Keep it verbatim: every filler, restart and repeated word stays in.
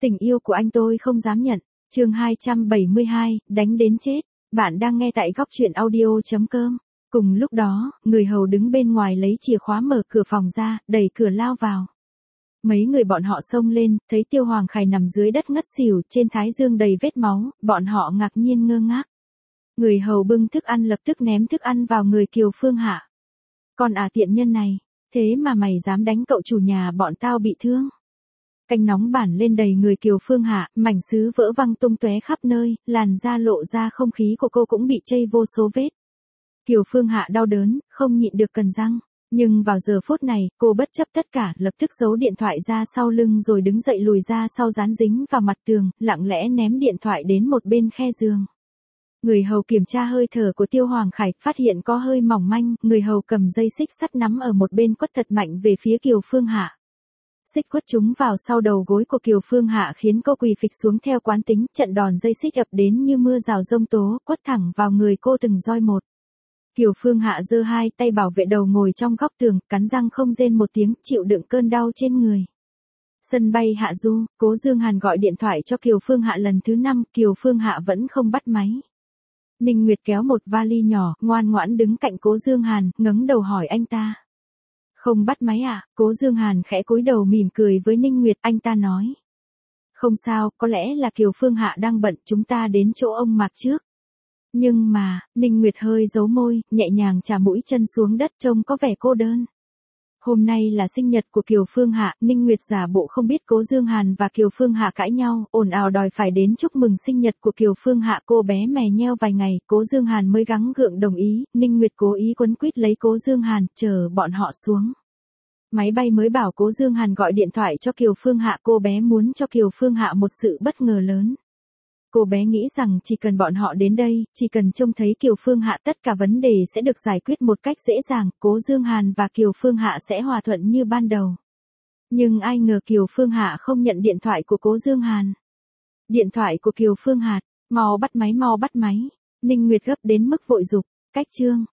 Tình yêu của anh tôi không dám nhận. Chương hai trăm bảy mươi hai, đánh đến chết. Bạn đang nghe tại góc truyện audio chấm com. Cùng lúc đó, người hầu đứng bên ngoài lấy chìa khóa mở cửa phòng ra, đẩy cửa lao vào. Mấy người bọn họ xông lên, thấy Tiêu Hoàng Khải nằm dưới đất ngất xỉu, trên thái dương đầy vết máu, bọn họ ngạc nhiên ngơ ngác. Người hầu bưng thức ăn lập tức ném thức ăn vào người Kiều Phương Hạ. Còn à tiện nhân này, thế mà mày dám đánh cậu chủ nhà bọn tao bị thương. Canh nóng bản lên đầy người Kiều Phương Hạ, mảnh sứ vỡ văng tung tóe khắp nơi, làn da lộ ra không khí của cô cũng bị chây vô số vết. Kiều Phương Hạ đau đớn, không nhịn được cần răng. Nhưng vào giờ phút này, cô bất chấp tất cả, lập tức giấu điện thoại ra sau lưng rồi đứng dậy lùi ra sau dán dính vào mặt tường, lặng lẽ ném điện thoại đến một bên khe giường. Người hầu kiểm tra hơi thở của Tiêu Hoàng Khải, phát hiện có hơi mỏng manh, người hầu cầm dây xích sắt nắm ở một bên quất thật mạnh về phía Kiều Phương Hạ. Xích quất chúng vào sau đầu gối của Kiều Phương Hạ khiến cô quỳ phịch xuống theo quán tính, trận đòn dây xích ập đến như mưa rào giông tố, quất thẳng vào người cô từng roi một. Kiều Phương Hạ giơ hai tay bảo vệ đầu ngồi trong góc tường, cắn răng không rên một tiếng, chịu đựng cơn đau trên người. Sân bay Hạ Du, Cố Dương Hàn gọi điện thoại cho Kiều Phương Hạ lần thứ năm, Kiều Phương Hạ vẫn không bắt máy. Ninh Nguyệt kéo một vali nhỏ, ngoan ngoãn đứng cạnh Cố Dương Hàn, ngẩng đầu hỏi anh ta. Không bắt máy à? Cố Dương Hàn khẽ cúi đầu mỉm cười với Ninh Nguyệt, anh ta nói. Không sao, có lẽ là Kiều Phương Hạ đang bận, chúng ta đến chỗ ông Mạc trước. Nhưng mà, Ninh Nguyệt hơi giấu môi, nhẹ nhàng chà mũi chân xuống đất trông có vẻ cô đơn. Hôm nay là sinh nhật của Kiều Phương Hạ, Ninh Nguyệt giả bộ không biết Cố Dương Hàn và Kiều Phương Hạ cãi nhau, ồn ào đòi phải đến chúc mừng sinh nhật của Kiều Phương Hạ. Cô bé mè nheo vài ngày, Cố Dương Hàn mới gắng gượng đồng ý, Ninh Nguyệt cố ý quấn quýt lấy Cố Dương Hàn, chờ bọn họ xuống. Máy bay mới bảo Cố Dương Hàn gọi điện thoại cho Kiều Phương Hạ, cô bé muốn cho Kiều Phương Hạ một sự bất ngờ lớn. Cô bé nghĩ rằng chỉ cần bọn họ đến đây, chỉ cần trông thấy Kiều Phương Hạ tất cả vấn đề sẽ được giải quyết một cách dễ dàng, Cố Dương Hàn và Kiều Phương Hạ sẽ hòa thuận như ban đầu. Nhưng ai ngờ Kiều Phương Hạ không nhận điện thoại của Cố Dương Hàn. Điện thoại của Kiều Phương Hạ, mau bắt máy mau bắt máy. Ninh Nguyệt gấp đến mức vội giục, cách chương,